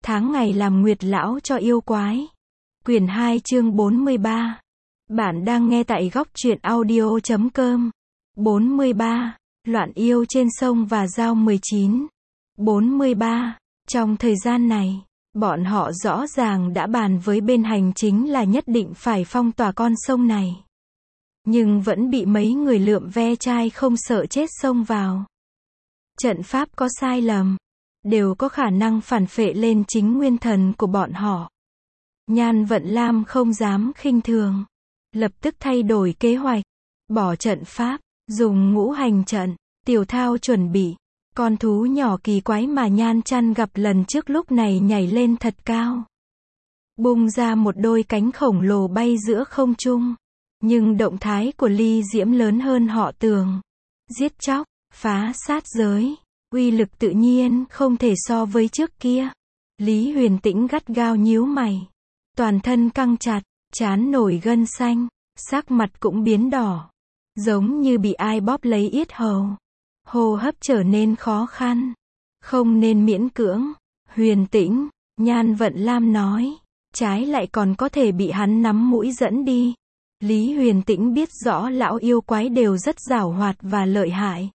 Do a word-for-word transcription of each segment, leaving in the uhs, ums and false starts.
tháng ngày làm nguyệt lão cho yêu quái. Quyển hai chương bốn mươi ba. Bạn đang nghe tại góc truyện audio chấm com. bốn mươi ba. Loạn yêu trên sông và giao mười chín. bốn mươi ba. Trong thời gian này, bọn họ rõ ràng đã bàn với bên hành chính là nhất định phải phong tỏa con sông này. Nhưng vẫn bị mấy người lượm ve chai không sợ chết xông vào. Trận pháp có sai lầm, đều có khả năng phản phệ lên chính nguyên thần của bọn họ. Nhan Vận Lam không dám khinh thường, lập tức thay đổi kế hoạch, bỏ trận pháp, dùng ngũ hành trận. Tiểu Thao chuẩn bị, con thú nhỏ kỳ quái mà Nhan Chăn gặp lần trước lúc này nhảy lên thật cao, bung ra một đôi cánh khổng lồ bay giữa không trung. Nhưng động thái của Ly Diễm lớn hơn họ tưởng. Giết chóc, phá sát giới, uy lực tự nhiên không thể so với trước kia. Lý Huyền Tĩnh gắt gao nhíu mày, toàn thân căng chặt, trán nổi gân xanh, sắc mặt cũng biến đỏ, giống như bị ai bóp lấy yết hầu. Hô hấp trở nên khó khăn. Không nên miễn cưỡng, Huyền Tĩnh, Nhan Vận Lam nói, trái lại còn có thể bị hắn nắm mũi dẫn đi. Lý Huyền Tĩnh biết rõ lão yêu quái đều rất giảo hoạt và lợi hại.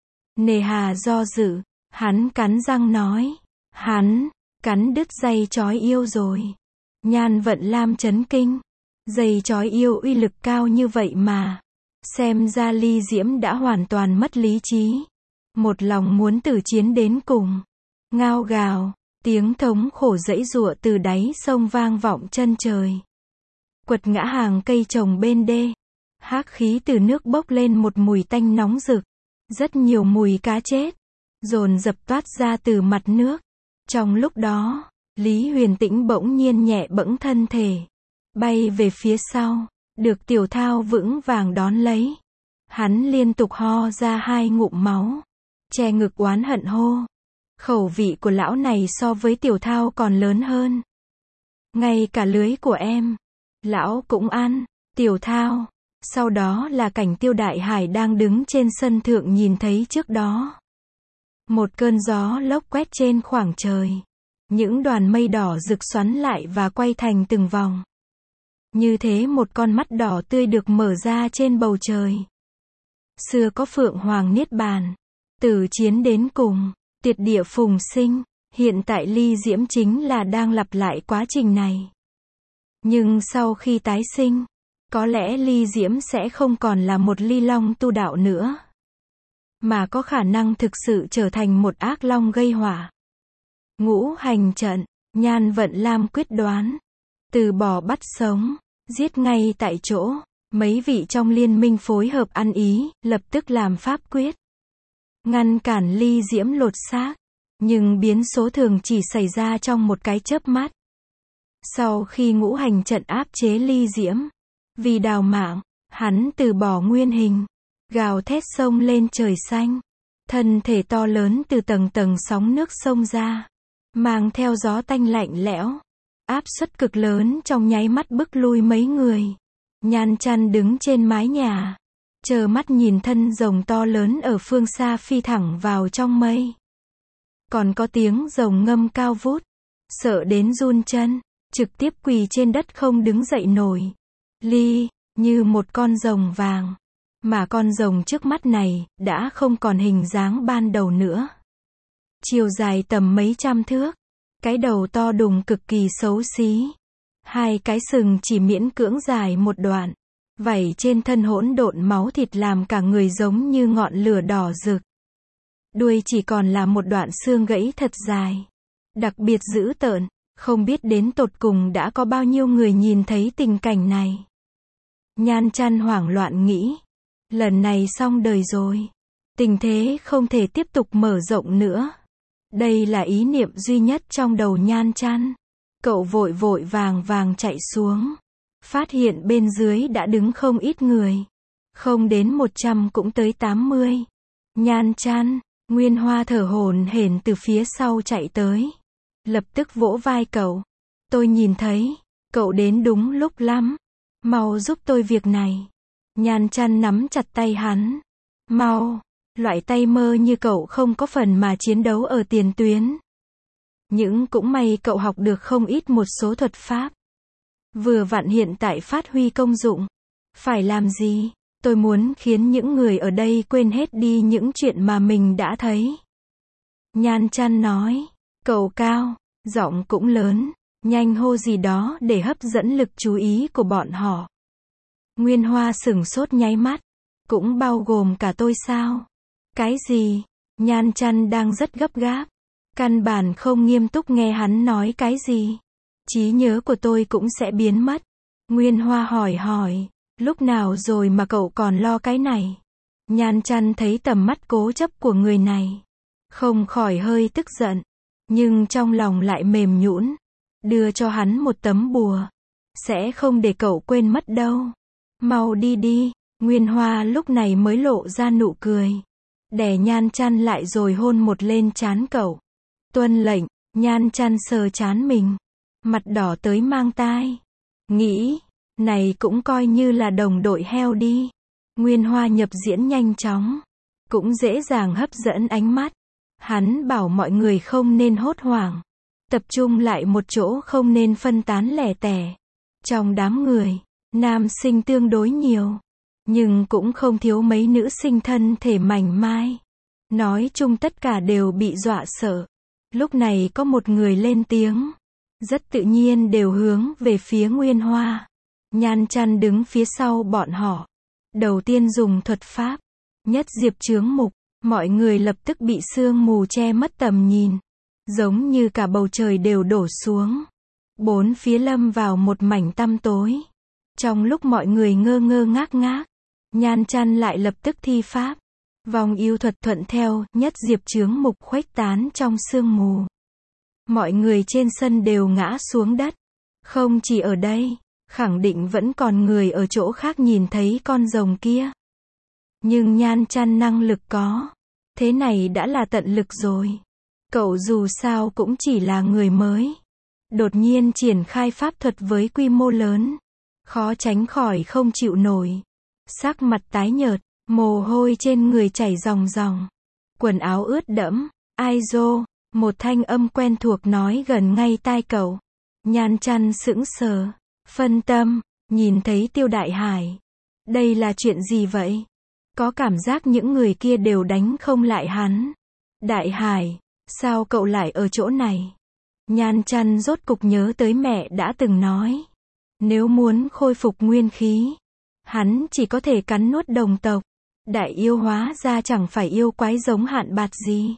Nề hà do dự, hắn cắn răng nói, hắn, cắn đứt dây chói yêu rồi. Nhan Vận Lam chấn kinh, dây chói yêu uy lực cao như vậy mà. Xem ra Ly Diễm đã hoàn toàn mất lý trí. Một lòng muốn tử chiến đến cùng. Ngao gào, tiếng thống khổ giãy giụa từ đáy sông vang vọng chân trời. Quật ngã hàng cây trồng bên đê. Hắc khí từ nước bốc lên một mùi tanh nóng rực. Rất nhiều mùi cá chết dồn dập toát ra từ mặt nước. Trong lúc đó, Lý Huyền Tĩnh bỗng nhiên nhẹ bẫng thân thể, bay về phía sau, được Tiểu Thao vững vàng đón lấy. Hắn liên tục ho ra hai ngụm máu, che ngực oán hận hô. Khẩu vị của lão này so với Tiểu Thao còn lớn hơn. Ngay cả lưới của em, lão cũng ăn. Tiểu Thao. Sau đó là cảnh Tiêu Đại Hải đang đứng trên sân thượng nhìn thấy trước đó. Một cơn gió lốc quét trên khoảng trời. Những đoàn mây đỏ rực xoắn lại và quay thành từng vòng. Như thế một con mắt đỏ tươi được mở ra trên bầu trời. Xưa có Phượng Hoàng Niết Bàn, tử chiến đến cùng, tiệt địa phùng sinh. Hiện tại Ly Diễm chính là đang lặp lại quá trình này. Nhưng sau khi tái sinh, có lẽ Ly Diễm sẽ không còn là một ly long tu đạo nữa, mà có khả năng thực sự trở thành một ác long gây họa. Ngũ hành trận, Nhan Vận Lam quyết đoán, từ bỏ bắt sống, giết ngay tại chỗ. Mấy vị trong liên minh phối hợp ăn ý, lập tức làm pháp quyết, ngăn cản Ly Diễm lột xác. Nhưng biến số thường chỉ xảy ra trong một cái chớp mắt. Sau khi ngũ hành trận áp chế Ly Diễm, vì đào mạng, hắn từ bỏ nguyên hình, gào thét sông lên trời xanh. Thân thể to lớn từ tầng tầng sóng nước xông ra, mang theo gió tanh lạnh lẽo, áp suất cực lớn trong nháy mắt bức lui mấy người. Nhan Chăn đứng trên mái nhà, trơ mắt nhìn thân rồng to lớn ở phương xa phi thẳng vào trong mây. Còn có tiếng rồng ngâm cao vút, sợ đến run chân, trực tiếp quỳ trên đất không đứng dậy nổi. Ly, như một con rồng vàng, mà con rồng trước mắt này, đã không còn hình dáng ban đầu nữa. Chiều dài tầm mấy trăm thước, cái đầu to đùng cực kỳ xấu xí. Hai cái sừng chỉ miễn cưỡng dài một đoạn, vảy trên thân hỗn độn máu thịt làm cả người giống như ngọn lửa đỏ rực. Đuôi chỉ còn là một đoạn xương gãy thật dài, đặc biệt dữ tợn. Không biết đến tột cùng đã có bao nhiêu người nhìn thấy tình cảnh này. Nhan Chăn hoảng loạn nghĩ, lần này xong đời rồi. Tình thế không thể tiếp tục mở rộng nữa. Đây là ý niệm duy nhất trong đầu Nhan Chăn. Cậu vội vội vàng vàng chạy xuống, phát hiện bên dưới đã đứng không ít người. Không đến một trăm cũng tới tám mươi. Nhan Chăn, Nguyên Hoa thở hổn hển từ phía sau chạy tới. Lập tức vỗ vai cậu. Tôi nhìn thấy, cậu đến đúng lúc lắm. Mau giúp tôi việc này. Nhan Chăn nắm chặt tay hắn. Mau, loại tay mơ như cậu không có phần mà chiến đấu ở tiền tuyến. Nhưng cũng may cậu học được không ít một số thuật pháp. Vừa vặn hiện tại phát huy công dụng. Phải làm gì? Tôi muốn khiến những người ở đây quên hết đi những chuyện mà mình đã thấy. Nhan Chăn nói. Cậu cao, giọng cũng lớn, nhanh hô gì đó để hấp dẫn lực chú ý của bọn họ. Nguyên Hoa sửng sốt nháy mắt. Cũng bao gồm cả tôi sao? Cái gì? Nhan Chăn đang rất gấp gáp. Căn bản không nghiêm túc nghe hắn nói cái gì. Trí nhớ của tôi cũng sẽ biến mất. Nguyên Hoa hỏi hỏi. Lúc nào rồi mà cậu còn lo cái này? Nhan Chăn thấy tầm mắt cố chấp của người này. Không khỏi hơi tức giận. Nhưng trong lòng lại mềm nhũn. Đưa cho hắn một tấm bùa. Sẽ không để cậu quên mất đâu. Mau đi đi. Nguyên Hoa lúc này mới lộ ra nụ cười. Đè Nhan Chăn lại rồi hôn một lên trán cậu. Tuân lệnh. Nhan Chăn sờ trán mình. Mặt đỏ tới mang tai. Nghĩ, này cũng coi như là đồng đội heo đi. Nguyên Hoa nhập diễn nhanh chóng. Cũng dễ dàng hấp dẫn ánh mắt. Hắn bảo mọi người không nên hốt hoảng. Tập trung lại một chỗ, không nên phân tán lẻ tẻ. Trong đám người, nam sinh tương đối nhiều. Nhưng cũng không thiếu mấy nữ sinh thân thể mảnh mai. Nói chung tất cả đều bị dọa sợ. Lúc này có một người lên tiếng. Rất tự nhiên đều hướng về phía Nguyên Hoa. Nhan Chăn đứng phía sau bọn họ. Đầu tiên dùng thuật pháp. Nhất diệp chướng mục. Mọi người lập tức bị sương mù che mất tầm nhìn. Giống như cả bầu trời đều đổ xuống. Bốn phía lâm vào một mảnh tăm tối. Trong lúc mọi người ngơ ngơ ngác ngác. Nhan Chăn lại lập tức thi pháp. Vòng yêu thuật thuận theo nhất diệp chướng mục khuếch tán trong sương mù. Mọi người trên sân đều ngã xuống đất. Không chỉ ở đây, khẳng định vẫn còn người ở chỗ khác nhìn thấy con rồng kia. Nhưng Nhan Chăn năng lực có. Thế này đã là tận lực rồi. Cậu dù sao cũng chỉ là người mới. Đột nhiên triển khai pháp thuật với quy mô lớn. Khó tránh khỏi không chịu nổi. Sắc mặt tái nhợt, mồ hôi trên người chảy ròng ròng. Quần áo ướt đẫm. Ai dô, một thanh âm quen thuộc nói gần ngay tai cậu. Nhan Chăn sững sờ. Phân tâm, nhìn thấy Tiêu Đại Hải. Đây là chuyện gì vậy? Có cảm giác những người kia đều đánh không lại hắn. Đại Hải, sao cậu lại ở chỗ này? Nhan Chăn rốt cục nhớ tới mẹ đã từng nói. Nếu muốn khôi phục nguyên khí, hắn chỉ có thể cắn nuốt đồng tộc. Đại yêu hóa ra chẳng phải yêu quái giống Hạn Bạt gì,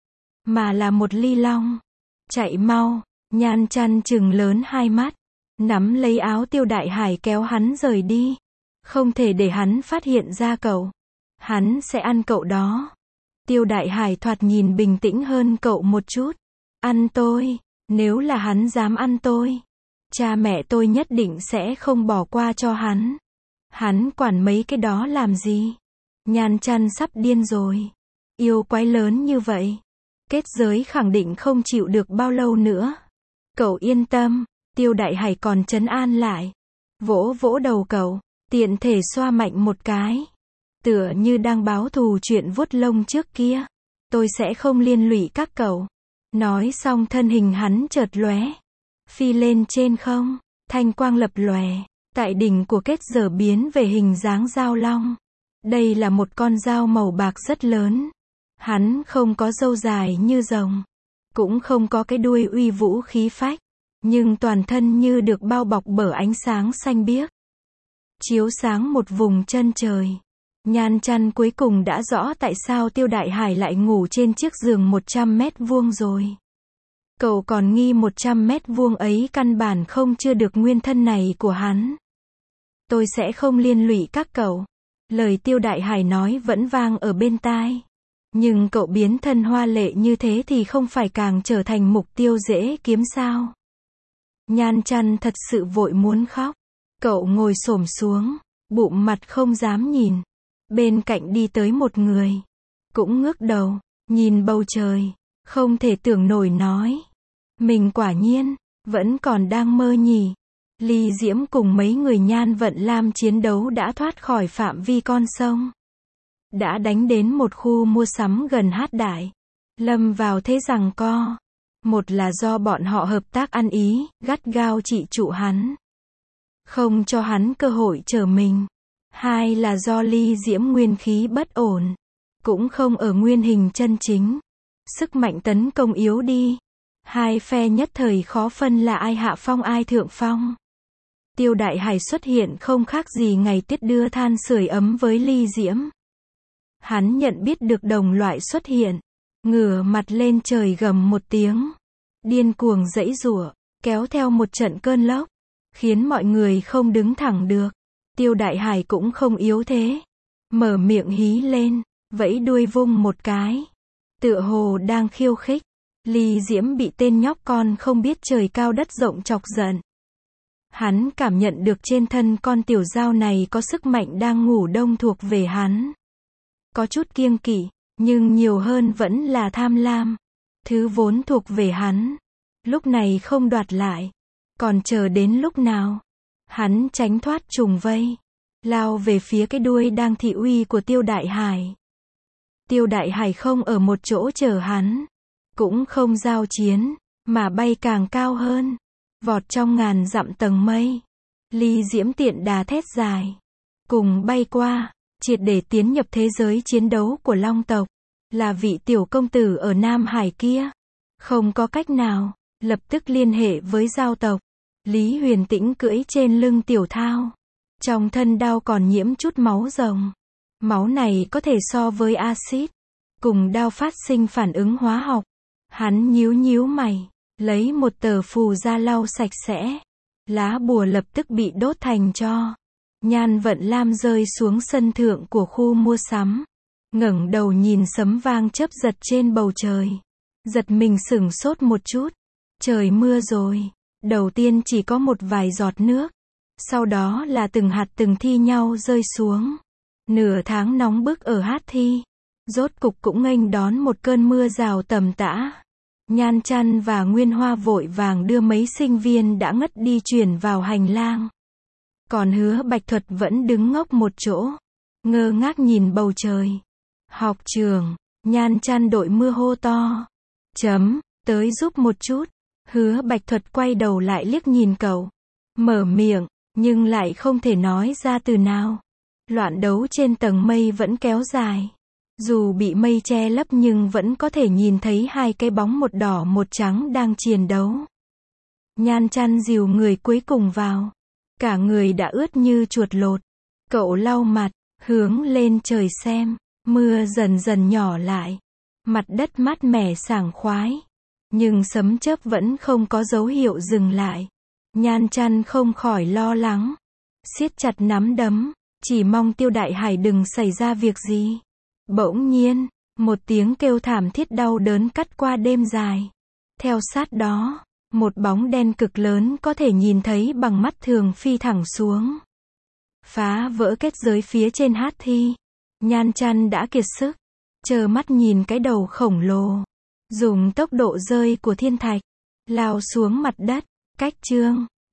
mà là một ly long. Chạy mau. Nhan Chăn trừng lớn hai mắt. Nắm lấy áo Tiêu Đại Hải kéo hắn rời đi. Không thể để hắn phát hiện ra cậu. Hắn sẽ ăn cậu đó. Tiêu Đại Hải thoạt nhìn bình tĩnh hơn cậu một chút. Ăn tôi? Nếu là hắn dám ăn tôi, cha mẹ tôi nhất định sẽ không bỏ qua cho hắn. Hắn quản mấy cái đó làm gì? Nhan Chăn sắp điên rồi. Yêu quái lớn như vậy. Kết giới khẳng định không chịu được bao lâu nữa. Cậu yên tâm. Tiêu Đại Hải còn trấn an lại. Vỗ vỗ đầu cậu. Tiện thể xoa mạnh một cái. Tựa như đang báo thù chuyện vuốt lông trước kia. Tôi sẽ không liên lụy các cậu. Nói xong thân hình hắn chợt lóe. Phi lên trên không. Thanh quang lập lòe. Tại đỉnh của kết giới biến về hình dáng dao long. Đây là một con dao màu bạc rất lớn. Hắn không có râu dài như rồng. Cũng không có cái đuôi uy vũ khí phách. Nhưng toàn thân như được bao bọc bởi ánh sáng xanh biếc. Chiếu sáng một vùng chân trời. Nhan Chăn cuối cùng đã rõ tại sao Tiêu Đại Hải lại ngủ trên chiếc giường một trăm mét vuông rồi. Cậu còn nghi một trăm mét vuông ấy căn bản không chưa được nguyên thân này của hắn. Tôi sẽ không liên lụy các cậu. Lời Tiêu Đại Hải nói vẫn vang ở bên tai. Nhưng cậu biến thân hoa lệ như thế thì không phải càng trở thành mục tiêu dễ kiếm sao? Nhan Chăn thật sự vội muốn khóc. Cậu ngồi xổm xuống, bụng mặt không dám nhìn. Bên cạnh đi tới một người. Cũng ngước đầu, nhìn bầu trời. Không thể tưởng nổi nói. Mình quả nhiên, vẫn còn đang mơ nhỉ. Ly Diễm cùng mấy người Nhan Vận Lam chiến đấu đã thoát khỏi phạm vi con sông. Đã đánh đến một khu mua sắm gần Hát Đại. Lâm vào thế giằng co. Một là do bọn họ hợp tác ăn ý, gắt gao trị trụ hắn, không cho hắn cơ hội trở mình. Hai là do Ly Diễm nguyên khí bất ổn, cũng không ở nguyên hình chân chính. Sức mạnh tấn công yếu đi. Hai phe nhất thời khó phân là ai hạ phong ai thượng phong. Tiêu Đại Hải xuất hiện không khác gì ngày Tiết đưa than sưởi ấm với Ly Diễm. Hắn nhận biết được đồng loại xuất hiện, ngửa mặt lên trời gầm một tiếng, điên cuồng giãy giụa, kéo theo một trận cơn lốc, khiến mọi người không đứng thẳng được. Tiêu Đại Hải cũng không yếu thế, mở miệng hí lên, vẫy đuôi vung một cái, tựa hồ đang khiêu khích. Ly Diễm bị tên nhóc con không biết trời cao đất rộng chọc giận. Hắn cảm nhận được trên thân con tiểu dao này có sức mạnh đang ngủ đông thuộc về hắn. Có chút kiêng kỵ, nhưng nhiều hơn vẫn là tham lam. Thứ vốn thuộc về hắn, lúc này không đoạt lại, còn chờ đến lúc nào? Hắn tránh thoát trùng vây, lao về phía cái đuôi đang thị uy của Tiêu Đại Hải. Tiêu Đại Hải không ở một chỗ chờ hắn, cũng không giao chiến, mà bay càng cao hơn, vọt trong ngàn dặm tầng mây. Ly Diễm tiện đà thét dài, cùng bay qua, triệt để tiến nhập thế giới chiến đấu của Long tộc. Là vị tiểu công tử ở Nam Hải kia, không có cách nào, lập tức liên hệ với giao tộc. Lý Huyền Tĩnh cưỡi trên lưng tiểu thao, trong thân đao còn nhiễm chút máu rồng. Máu này có thể so với axit, cùng đao phát sinh phản ứng hóa học. Hắn nhíu nhíu mày, lấy một tờ phù ra lau sạch sẽ. Lá bùa lập tức bị đốt thành tro. Nhan Vận Lam rơi xuống sân thượng của khu mua sắm, ngẩng đầu nhìn sấm vang chớp giật trên bầu trời, giật mình sửng sốt một chút. Trời mưa rồi. Đầu tiên chỉ có một vài giọt nước, sau đó là từng hạt từng thi nhau rơi xuống. Nửa tháng nóng bức ở Hát Thi, rốt cục cũng nghênh đón một cơn mưa rào tầm tã. Nhan Chăn và Nguyên Hoa vội vàng đưa mấy sinh viên đã ngất đi chuyển vào hành lang. Còn Hứa Bạch Thuật vẫn đứng ngốc một chỗ, ngơ ngác nhìn bầu trời. Học trường, Nhan Chăn đội mưa hô to. Chấm, tới giúp một chút. Hứa Bạch Thuật quay đầu lại liếc nhìn cậu, mở miệng, nhưng lại không thể nói ra từ nào. Loạn đấu trên tầng mây vẫn kéo dài. Dù bị mây che lấp nhưng vẫn có thể nhìn thấy hai cái bóng một đỏ một trắng đang chiến đấu. Nhan Chăn dìu người cuối cùng vào. Cả người đã ướt như chuột lột. Cậu lau mặt, hướng lên trời xem. Mưa dần dần nhỏ lại. Mặt đất mát mẻ sảng khoái. Nhưng sấm chớp vẫn không có dấu hiệu dừng lại. Nhan Chăn không khỏi lo lắng, siết chặt nắm đấm, chỉ mong Tiêu Đại Hải đừng xảy ra việc gì. Bỗng nhiên, một tiếng kêu thảm thiết đau đớn cắt qua đêm dài. Theo sát đó, một bóng đen cực lớn có thể nhìn thấy bằng mắt thường phi thẳng xuống, phá vỡ kết giới phía trên Hát Thi. Nhan Chăn đã kiệt sức, trơ mắt nhìn cái đầu khổng lồ dùng tốc độ rơi của thiên thạch lao xuống mặt đất. Cách chương